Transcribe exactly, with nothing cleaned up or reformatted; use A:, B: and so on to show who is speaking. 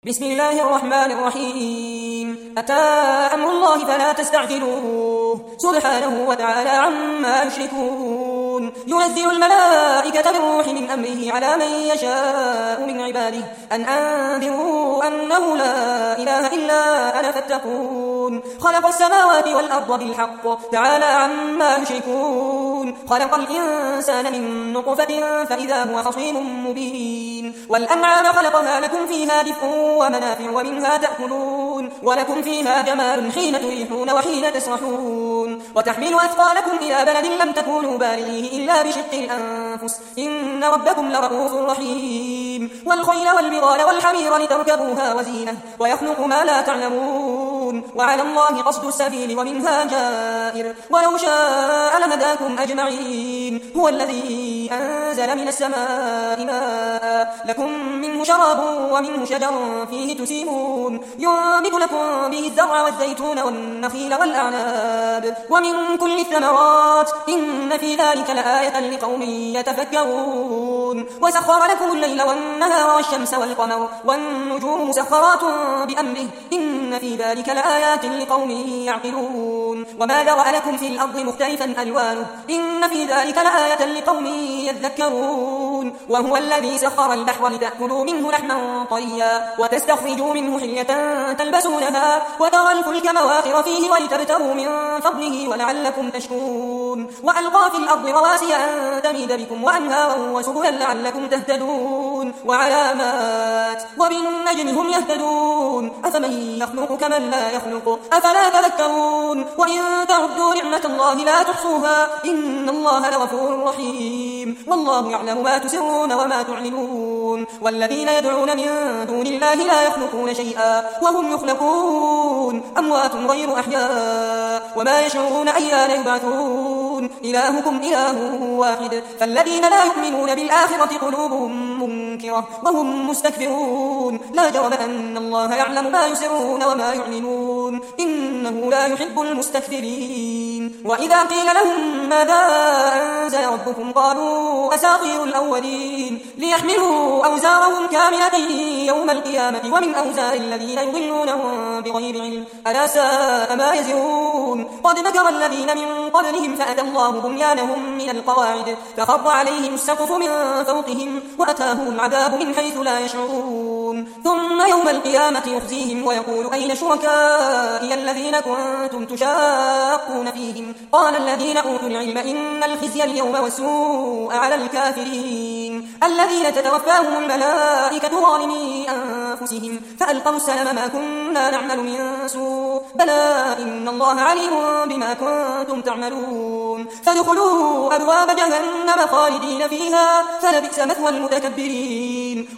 A: بسم الله الرحمن الرحيم. أتى أمر الله فلا تستعجلوه سبحانه وتعالى عما يشركون. ينزل الملائكة بالروح من أمره على من يشاء من عباده أن أنذروا أنه لا إله إلا أنا فاتقون. خلق السماوات والأرض بالحق تعالى عما يشركون. خلق الإنسان من نطفة فإذا هو خصيم مبين. والأنعام خلقها لكم فيها دفء ومنافع ومنها تأكلون ولكم فيها جمال حين تريحون وحين تسرحون. وتحمل أثقالكم إلى بلد لم تكونوا بالغيه إلا بشق الأنفس إن ربكم لرؤوف رحيم. والخيل والبغال والحمير لتركبوها وزينة ويخلق ما لا تعلمون وعلى الله قصد السبيل ومنها جائر ولو شاء لهداكم أجمعين. هو الذي أنزل من السماء ماء لكم منه شراب ومنه شجر فيه تسيمون. ينبت لكم به الزرع والزيتون والنخيل والأعناب ومن كل الثمرات إن في ذلك لآية لقوم يتفكرون. وسخر لكم الليل والنهار والشمس والقمر والنجوم مسخرات بأمره إن في ذلك لآيات لقوم يعقلون. وما ذرأ لكم في الأرض مختلفا ألوانه إن في ذلك لآية لقوم يذكرون. وهو الذي سخر البحر لتأكلوا منه لحما طريا وتستخرجوا منه حلية تلبسونها وترى الفلك مواخر فيه ولتبتغوا من فضله ولعلكم تشكرون. وألقى في الأرض رواسي أن تميد بكم وأنهارا وسبلا لعلكم تهتدون وعلامات وبالنجم هم يهتدون. أفمن يخلق كمن لا يخلق أفلا تذكرون. وإن تعدوا نعمة الله لا تحصوها إن الله لغفور رحيم. والله يعلم ما تسرون وما تعلنون. والذين يدعون من دون الله لا يخلقون شيئا وهم يخلقون أموات غير أحياء وما يشعرون أيان يبعثون. إلهكم إله واحد فالذين لا يؤمنون بالآخرة قلوبهم منكرة وهم مستكبرون. لا جرم أن الله يعلم ما يسرون وما يعلنون إنه لا يحب المستكبرين. وإذا قيل لهم ماذا أنزل ربكم قالوا أساطير الأولين ليحملوا أوزارهم كاملة يوم القيامة ومن أوزار الذين يضلونهم بغير علم ألا ساء ما يزرون. قد مكر الذين من قبلهم فأتى الله بنيانهم من القواعد فخر عليهم السقف من فوقهم وأتاهم العذاب من حيث لا يشعرون. ثم يوم القيامة يخزيهم ويقول أين شركائي الذين كنتم تشاقون فيهم قال الذين أوتوا العلم إن الخزي اليوم والسوء على الكافرين الذين تتوفاهم الملائكة ظالمي أنفسهم فألقوا السلام ما كنا نعمل من سوء بلى إن الله عليم بما كنتم تعملون. فادخلوا أبواب جهنم خالدين فيها فلبئس مثوى المتكبرين.